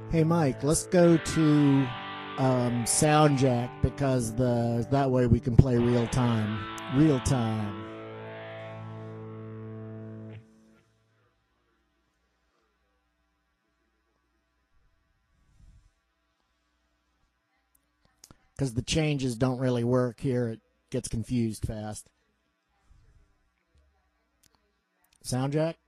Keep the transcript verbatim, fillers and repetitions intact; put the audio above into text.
Hey Mike, let's go to um, SoundJack because the that way we can play real time. Real time. Because the changes don't really work here. It gets confused fast. SoundJack?